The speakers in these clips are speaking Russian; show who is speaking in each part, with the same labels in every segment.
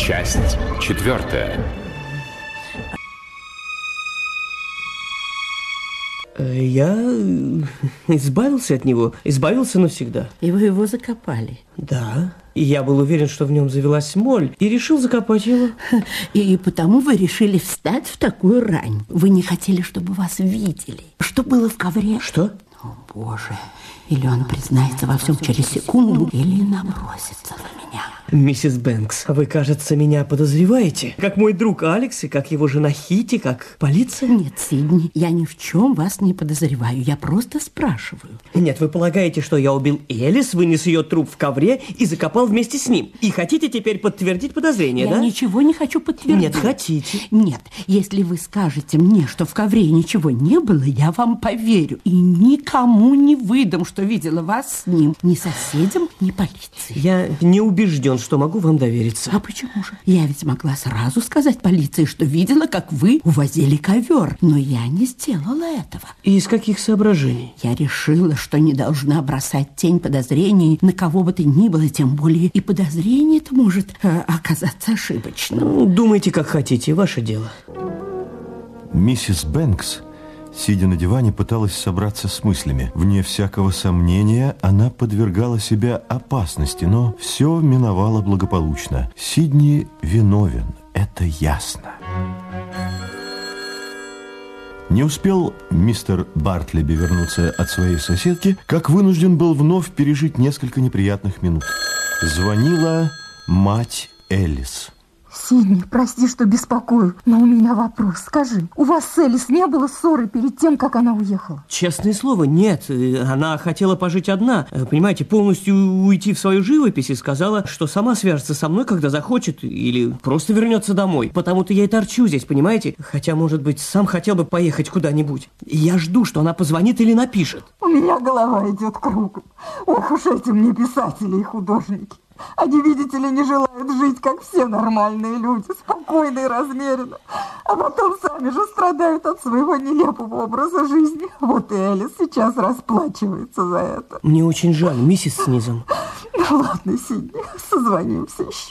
Speaker 1: Часть 4.
Speaker 2: Я избавился от него, избавился навсегда.
Speaker 3: И вы его закопали?
Speaker 2: Да. И я был уверен, что в нем завелась моль, и решил закопать его.
Speaker 3: И потому вы решили встать в такую рань. Вы не хотели, чтобы вас видели. Что было в ковре?
Speaker 2: Что?
Speaker 3: О, Боже. Или он признается во всем через секунду, или набросится на меня.
Speaker 2: Миссис Бэнкс, вы, кажется, меня подозреваете? Как мой друг Алекс, и как его жена Хитти, как полиция?
Speaker 3: Нет, Сидни, я ни в чем вас не подозреваю. Я просто спрашиваю.
Speaker 2: Нет, вы полагаете, что я убил Элис, вынес ее труп в ковре и закопал вместе с ним? И хотите теперь подтвердить подозрение, да?
Speaker 3: Я ничего не хочу подтвердить.
Speaker 2: Нет, хотите.
Speaker 3: Нет, если вы скажете мне, что в ковре ничего не было, я вам поверю. И никому не выдам, что видела вас с ним. Ни соседям, ни полиции.
Speaker 2: Я не убежден, что могу вам довериться.
Speaker 3: А почему же? Я ведь могла сразу сказать полиции, что видела, как вы увозили ковер. Но я не сделала этого.
Speaker 2: И из каких соображений?
Speaker 3: Я решила, что не должна бросать тень подозрений на кого бы то ни было, тем более и подозрение-то может оказаться ошибочным.
Speaker 2: Думайте, как хотите, ваше дело.
Speaker 4: Миссис Бэнкс, сидя на диване, пыталась собраться с мыслями. Вне всякого сомнения, она подвергала себя опасности, но все миновало благополучно. Сидни виновен, это ясно. Не успел мистер Бартлеби вернуться от своей соседки, как вынужден был вновь пережить несколько неприятных минут. Звонила мать Элис.
Speaker 5: Сидни, прости, что беспокою, но у меня вопрос. Скажи, у вас с Элис не было ссоры перед тем, как она уехала?
Speaker 2: Честное слово, нет. Она хотела пожить одна, понимаете, полностью уйти в свою живопись и сказала, что сама свяжется со мной, когда захочет, или просто вернется домой. Потому-то я и торчу здесь, понимаете? Хотя, может быть, сам хотел бы поехать куда-нибудь. Я жду, что она позвонит или напишет.
Speaker 5: У меня голова идет кругом. Ох уж эти мне писатели и художники. Они, видите ли, не желают жить, как все нормальные люди, спокойно и размеренно. А потом сами же страдают от своего нелепого образа жизни. Вот и Элис сейчас расплачивается за это.
Speaker 2: Мне очень жаль, миссис Снизом.
Speaker 5: Ну ладно, Сидни, созвонимся еще.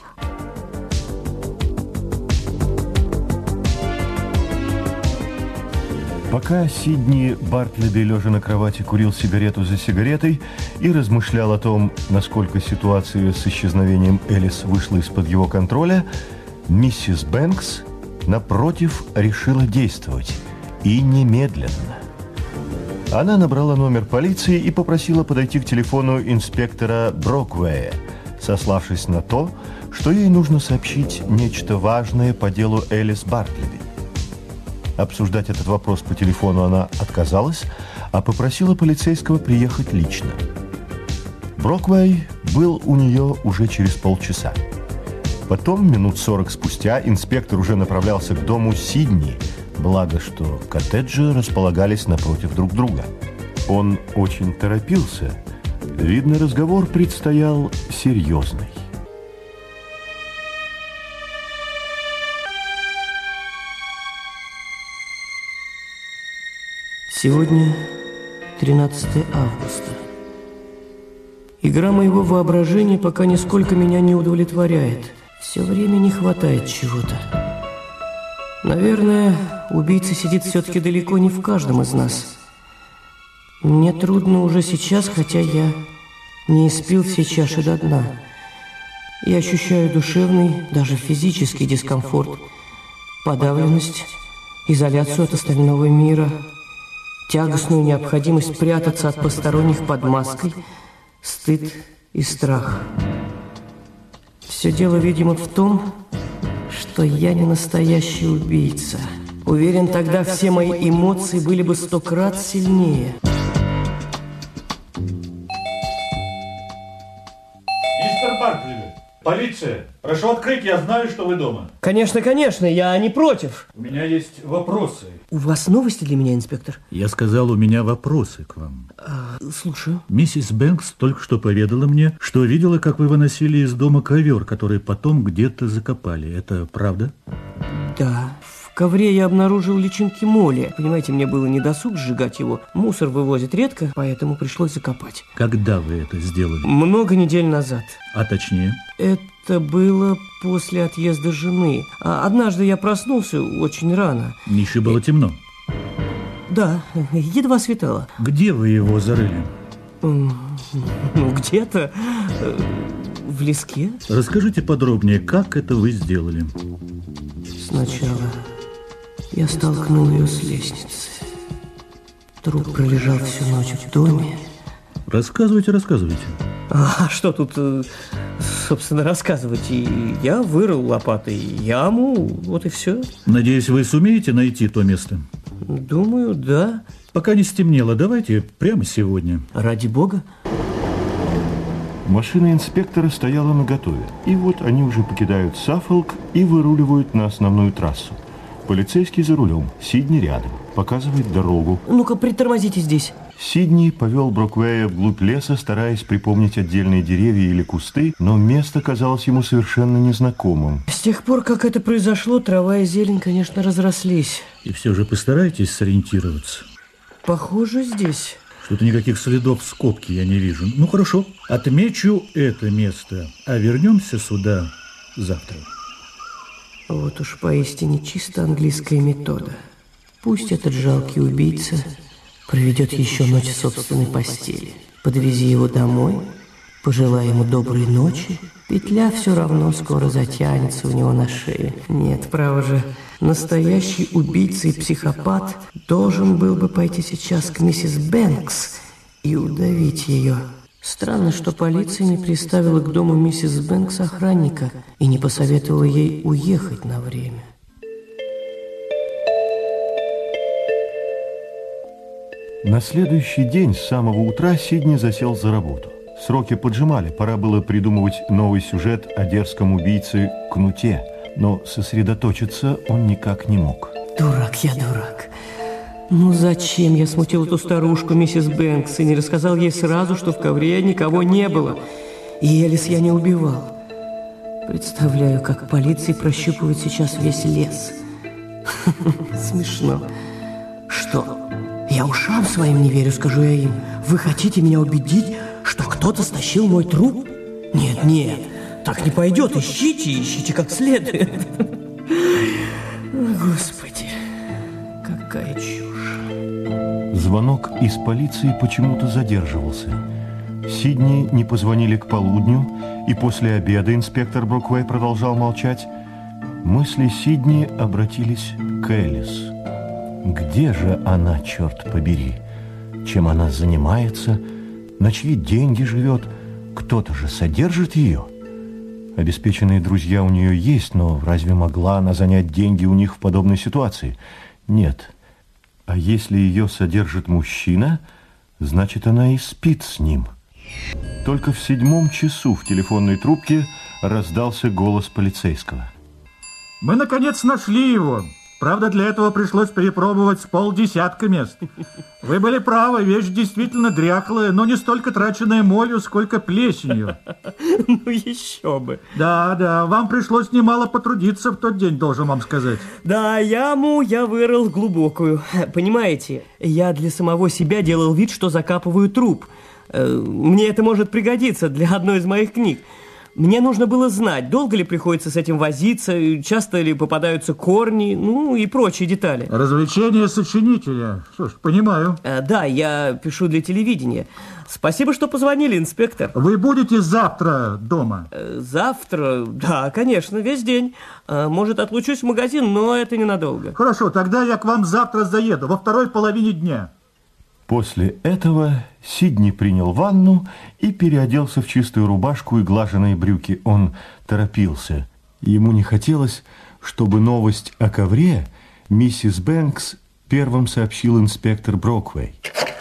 Speaker 4: Пока Сидни Бартлеби, лежа на кровати, курил сигарету за сигаретой и размышлял о том, насколько ситуация с исчезновением Элис вышла из-под его контроля, миссис Бэнкс, напротив, решила действовать. И немедленно. Она набрала номер полиции и попросила подойти к телефону инспектора Броквея, сославшись на то, что ей нужно сообщить нечто важное по делу Элис Бартлеби. Обсуждать этот вопрос по телефону она отказалась, а попросила полицейского приехать лично. Броквей был у нее уже через полчаса. Потом, минут 40 спустя, инспектор уже направлялся к дому Сидни, благо что коттеджи располагались напротив друг друга. Он очень торопился. Видно, разговор предстоял серьезный.
Speaker 2: Сегодня 13 августа. Игра моего воображения пока нисколько меня не удовлетворяет. Все время не хватает чего-то. Наверное, убийца сидит все-таки далеко не в каждом из нас. Мне трудно уже сейчас, хотя я не испил все чаши до дна. Я ощущаю душевный, даже физический дискомфорт, подавленность, изоляцию от остального мира, тягостную необходимость прятаться от посторонних под маской, стыд и страх. Все дело, видимо, в том, что я не настоящий убийца. Уверен, тогда все мои эмоции были бы 100 крат сильнее.
Speaker 6: Мистер Бартлеби, полиция, прошу открыть, я знаю, что вы дома.
Speaker 2: Конечно, конечно, я не против.
Speaker 6: У меня есть вопросы.
Speaker 2: У вас новости для меня, инспектор?
Speaker 7: Я сказал, у меня вопросы к вам.
Speaker 2: Слушаю.
Speaker 7: Миссис Бэнкс только что поведала мне, что видела, как вы выносили из дома ковер, который потом где-то закопали. Это правда?
Speaker 2: Да, в ковре я обнаружил личинки моли. Понимаете, мне было недосуг сжигать его. Мусор вывозят редко, поэтому пришлось закопать.
Speaker 7: Когда вы это сделали?
Speaker 2: Много недель назад.
Speaker 7: А точнее?
Speaker 2: Это было после отъезда жены. Однажды я проснулся очень рано.
Speaker 7: Еще было темно.
Speaker 2: Да, едва светало.
Speaker 7: Где вы его зарыли?
Speaker 2: Ну, где-то в леске.
Speaker 7: Расскажите подробнее, как это вы сделали?
Speaker 2: Сначала я столкнул ее с лестницы. Труп пролежал всю ночь в доме.
Speaker 7: Рассказывайте.
Speaker 2: А что тут, собственно, рассказывать? И я вырыл лопатой яму, вот и все.
Speaker 7: Надеюсь, вы сумеете найти то место?
Speaker 2: Думаю, да.
Speaker 7: Пока не стемнело, давайте прямо сегодня.
Speaker 2: Ради бога.
Speaker 4: Машина инспектора стояла наготове. И вот они уже покидают Саффолк и выруливают на основную трассу. Полицейский за рулем, Сидни рядом, показывает дорогу.
Speaker 2: Ну-ка, притормозите здесь.
Speaker 4: Сидни повел Броквея вглубь леса, стараясь припомнить отдельные деревья или кусты, но место казалось ему совершенно незнакомым.
Speaker 2: С тех пор, как это произошло, трава и зелень, конечно, разрослись.
Speaker 7: И все же постарайтесь сориентироваться.
Speaker 2: Похоже, здесь.
Speaker 7: Что-то никаких следов скобки я не вижу. Ну, хорошо, отмечу это место, а вернемся сюда завтра.
Speaker 2: Вот уж поистине чисто английская метода. Пусть этот жалкий убийца проведет еще ночь в собственной постели. Подвези его домой, пожелай ему доброй ночи. Петля все равно скоро затянется у него на шее. Нет, право же, настоящий убийца и психопат должен был бы пойти сейчас к миссис Бэнкс и удавить ее. Странно, что полиция не приставила к дому миссис Бэнкс охранника и не посоветовала ей уехать на время.
Speaker 4: На следующий день с самого утра Сидни засел за работу. Сроки поджимали, пора было придумывать новый сюжет о дерзком убийце Кнуте, но сосредоточиться он никак не мог.
Speaker 2: Дурак я, дурак. Ну зачем я смутил эту старушку, миссис Бэнкс, и не рассказал ей сразу, что в ковре никого не было, и Элис я не убивал? Представляю, как полиция прощупывает сейчас весь лес. Смешно. Что? Я ушам своим не верю, скажу я им. Вы хотите меня убедить, что кто-то стащил мой труп? Нет, так не пойдет. Ищите как следует. Господи, какая чушь.
Speaker 4: Звонок из полиции почему-то задерживался. Сидни не позвонили к полудню, и после обеда инспектор Броквей продолжал молчать. Мысли Сидни обратились к Элис. Где же она, черт побери? Чем она занимается? На чьи деньги живет? Кто-то же содержит ее? Обеспеченные друзья у нее есть, но разве могла она занять деньги у них в подобной ситуации? Нет. А если ее содержит мужчина, значит, она и спит с ним. Только в 7 часу в телефонной трубке раздался голос полицейского.
Speaker 8: Мы, наконец, нашли его. Правда, для этого пришлось перепробовать с 50 мест. Вы были правы, вещь действительно дряхлая, но не столько траченная молью, сколько плесенью.
Speaker 2: Ну еще бы.
Speaker 8: Да, вам пришлось немало потрудиться в тот день, должен вам сказать.
Speaker 2: Да, яму я вырыл глубокую. Понимаете, я для самого себя делал вид, что закапываю труп. Мне это может пригодиться для одной из моих книг. Мне нужно было знать, долго ли приходится с этим возиться, часто ли попадаются корни, ну и прочие детали.
Speaker 8: Развлечение сочинителя. Что ж, понимаю.
Speaker 2: Да, я пишу для телевидения. Спасибо, что позвонили, инспектор.
Speaker 8: Вы будете завтра дома?
Speaker 2: Завтра? Да, конечно, весь день. Может, отлучусь в магазин, но это ненадолго.
Speaker 8: Хорошо, тогда я к вам завтра заеду, во второй половине дня.
Speaker 4: После этого Сидни принял ванну и переоделся в чистую рубашку и глаженые брюки. Он торопился. Ему не хотелось, чтобы новость о ковре миссис Бэнкс первым сообщил инспектор Броквей.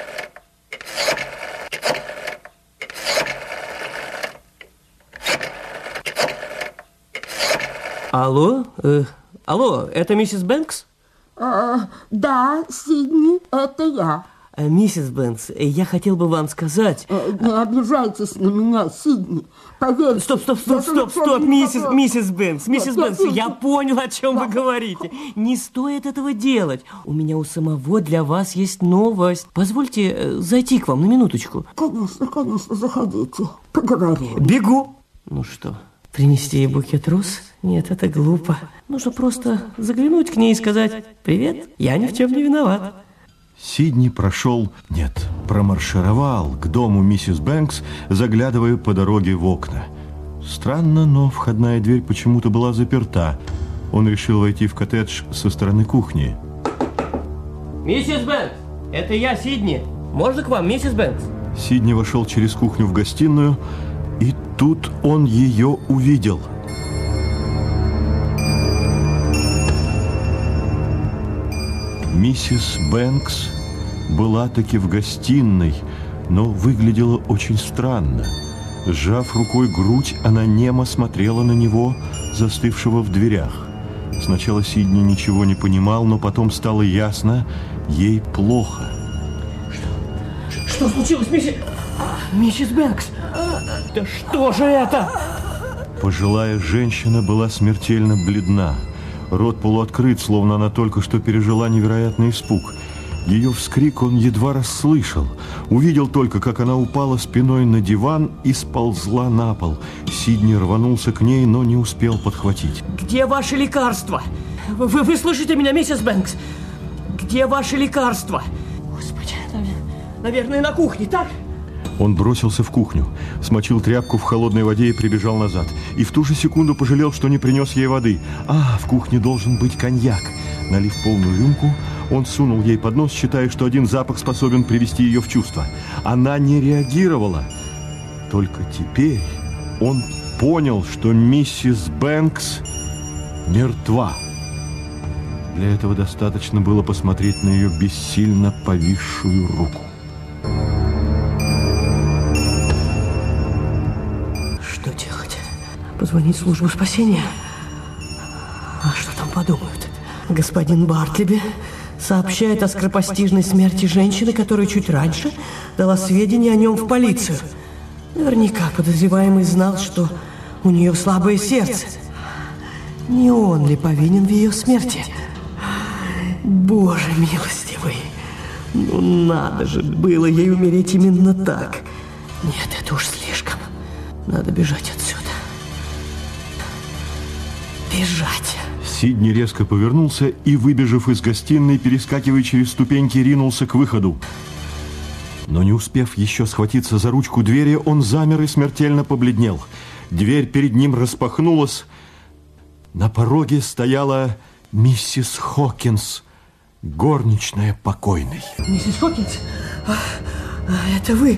Speaker 2: Алло, это миссис Бэнкс?
Speaker 9: Да, Сидни, это я.
Speaker 2: Миссис Бэнкс, я хотел бы вам сказать...
Speaker 5: Не обижайтесь на меня, Сидни. Поверьте.
Speaker 2: Стоп, миссис Бэнкс. Миссис Бэнкс, я понял, о чем вы говорите. Не стоит этого делать. У меня у самого для вас есть новость. Позвольте зайти к вам на минуточку.
Speaker 5: Конечно, заходите. Поговорим.
Speaker 2: Бегу. Ну что, принести ей букет роз? Нет, это глупо. Нужно просто заглянуть к ней и сказать: «Привет, я ни в чем не виноват».
Speaker 4: Сидни промаршировал к дому миссис Бэнкс, заглядывая по дороге в окна. Странно, но входная дверь почему-то была заперта. Он решил войти в коттедж со стороны кухни.
Speaker 2: Миссис Бэнкс, это я, Сидни. Можно к вам, миссис Бэнкс?
Speaker 4: Сидни вошел через кухню в гостиную, и тут он ее увидел. Миссис Бэнкс была таки в гостиной, но выглядела очень странно. Сжав рукой грудь, она немо смотрела на него, застывшего в дверях. Сначала Сидни ничего не понимал, но потом стало ясно, ей плохо.
Speaker 2: Что случилось, миссис Бэнкс? Да что же это?
Speaker 4: Пожилая женщина была смертельно бледна. Рот полуоткрыт, словно она только что пережила невероятный испуг. Ее вскрик он едва расслышал. Увидел только, как она упала спиной на диван и сползла на пол. Сидни рванулся к ней, но не успел подхватить.
Speaker 2: Где ваши лекарства? Вы слышите меня, миссис Бэнкс? Где ваши лекарства? Господи, наверное, на кухне, так?
Speaker 4: Он бросился в кухню, смочил тряпку в холодной воде и прибежал назад. И в ту же секунду пожалел, что не принес ей воды. В кухне должен быть коньяк. Налив полную рюмку, он сунул ей под нос, считая, что один запах способен привести ее в чувство. Она не реагировала. Только теперь он понял, что миссис Бэнкс мертва. Для этого достаточно было посмотреть на ее бессильно повисшую руку.
Speaker 2: Что делать? Позвонить в службу спасения? А что там подумают? Господин Бартлеби сообщает о скоропостижной смерти женщины, которая чуть раньше дала сведения о нем в полицию. Наверняка подозреваемый знал, что у нее слабое сердце. Не он ли повинен в ее смерти? Боже милостивый! Ну надо же было ей умереть именно так. Нет, это уж слишком. Надо бежать отсюда. Бежать.
Speaker 4: Сидни резко повернулся и, выбежав из гостиной, перескакивая через ступеньки, ринулся к выходу. Но не успев еще схватиться за ручку двери, он замер и смертельно побледнел. Дверь перед ним распахнулась. На пороге стояла миссис Хокинс, горничная покойной.
Speaker 2: Миссис Хокинс, это вы?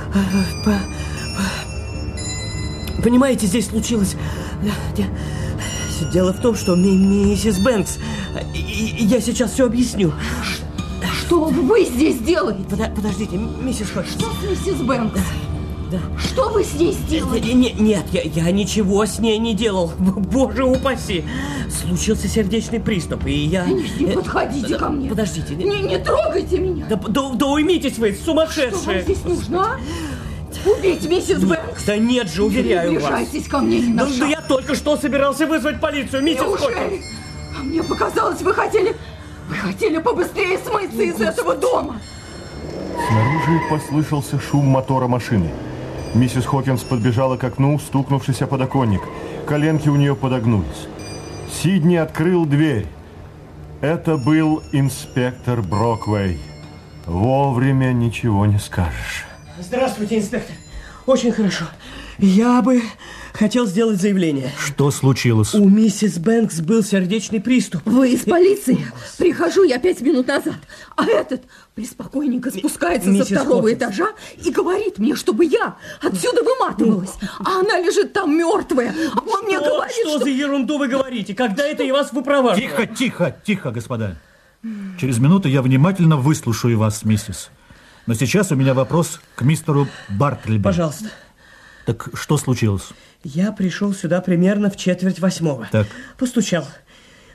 Speaker 2: Понимаете, здесь случилось... Дело в том, что миссис Бэнкс... Я сейчас все объясню.
Speaker 3: Что вы здесь делаете?
Speaker 2: Подождите, миссис Хокинс.
Speaker 3: Что с миссис Бэнкс?
Speaker 2: Да.
Speaker 3: Что вы с ней сделали?
Speaker 2: Нет, я ничего с ней не делал. Боже упаси. Случился сердечный приступ, и я...
Speaker 3: Не подходите ко мне.
Speaker 2: Подождите.
Speaker 3: Не трогайте меня.
Speaker 2: Да уймитесь вы, сумасшедшие.
Speaker 3: Что вам здесь нужно, а? Убить миссис Бэнкс?
Speaker 2: Да нет же, уверяю вас.
Speaker 3: Не приближайтесь ко мне ни на шаг.
Speaker 2: Да я только что собирался вызвать полицию, миссис Хокинс.
Speaker 3: А мне показалось, вы хотели побыстрее смыться из этого дома.
Speaker 4: Снаружи послышался шум мотора машины. Миссис Хокинс подбежала к окну, стукнувшись о подоконник. Коленки у нее подогнулись. Сидни открыл дверь. Это был инспектор Броквей. Вовремя ничего не скажешь.
Speaker 2: Здравствуйте, инспектор. Очень хорошо. Я бы хотел сделать заявление.
Speaker 7: Что случилось?
Speaker 2: У миссис Бэнкс был сердечный приступ.
Speaker 3: Вы из полиции? Прихожу я 5 минут назад, а этот преспокойненько спускается со второго этажа и говорит мне, чтобы я отсюда выматывалась. А она лежит там мертвая. А он мне говорит,
Speaker 2: что за ерунду вы говорите? Когда это я вас выпроваживаю?
Speaker 7: Тихо, господа. Через минуту я внимательно выслушаю вас, миссис. Но сейчас у меня вопрос к мистеру Бартлеби.
Speaker 2: Пожалуйста.
Speaker 7: Так что случилось?
Speaker 2: Я пришел сюда примерно в 7:45.
Speaker 7: Так.
Speaker 2: Постучал.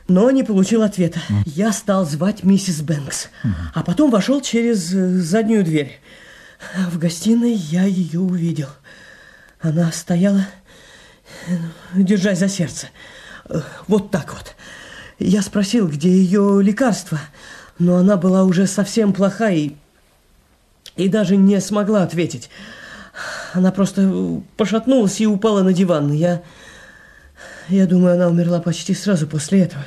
Speaker 2: но не получил ответа. Я стал звать миссис Бэнкс, а потом вошел через заднюю дверь. В гостиной я ее увидел. Она стояла, держась за сердце. Вот так вот. Я спросил, где ее лекарство, но она была уже совсем плоха и даже не смогла ответить. Она просто пошатнулась и упала на диван. Я думаю, она умерла почти сразу после этого.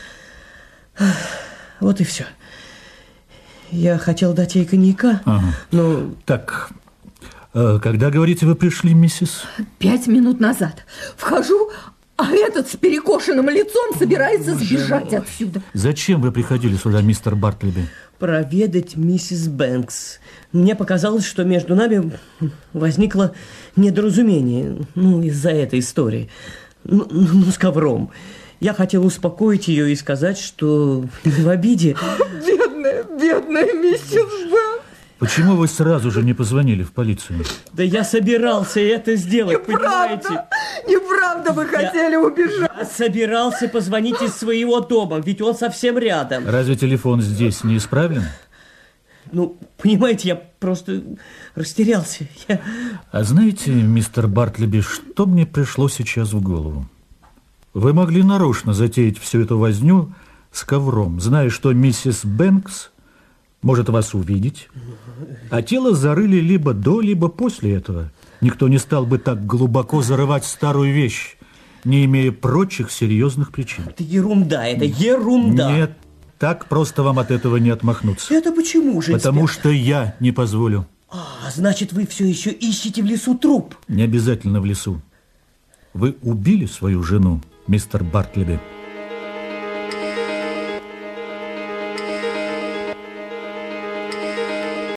Speaker 2: Вот и все. Я хотел дать ей коньяка, но...
Speaker 7: Так, когда, говорите, вы пришли, миссис?
Speaker 3: 5 минут назад. Вхожу, а этот с перекошенным лицом собирается сбежать отсюда.
Speaker 7: Зачем вы приходили сюда, мистер Бартлеби?
Speaker 2: Проведать миссис Бэнкс. Мне показалось, что между нами возникло недоразумение, из-за этой истории. С ковром. Я хотел успокоить ее и сказать, что не в обиде.
Speaker 3: Бедная миссис Бэнкс.
Speaker 7: Почему вы сразу же не позвонили в полицию?
Speaker 2: Да я собирался это сделать, понимаете?
Speaker 3: Неправда, вы хотели убежать.
Speaker 2: Я собирался позвонить из своего дома, ведь он совсем рядом.
Speaker 7: Разве телефон здесь не исправлен?
Speaker 2: Понимаете, я просто растерялся.
Speaker 7: А знаете, мистер Бартлеби, что мне пришло сейчас в голову? Вы могли нарочно затеять всю эту возню с ковром, зная, что миссис Бэнкс может вас увидеть, а тело зарыли либо до, либо после этого. Никто не стал бы так глубоко зарывать старую вещь, не имея прочих серьезных причин.
Speaker 2: Это ерунда.
Speaker 7: Нет, так просто вам от этого не отмахнуться.
Speaker 2: Это почему же?
Speaker 7: Потому что я не позволю.
Speaker 2: Значит, вы все еще ищете в лесу труп?
Speaker 7: Не обязательно в лесу. Вы убили свою жену, мистер Бартлеби?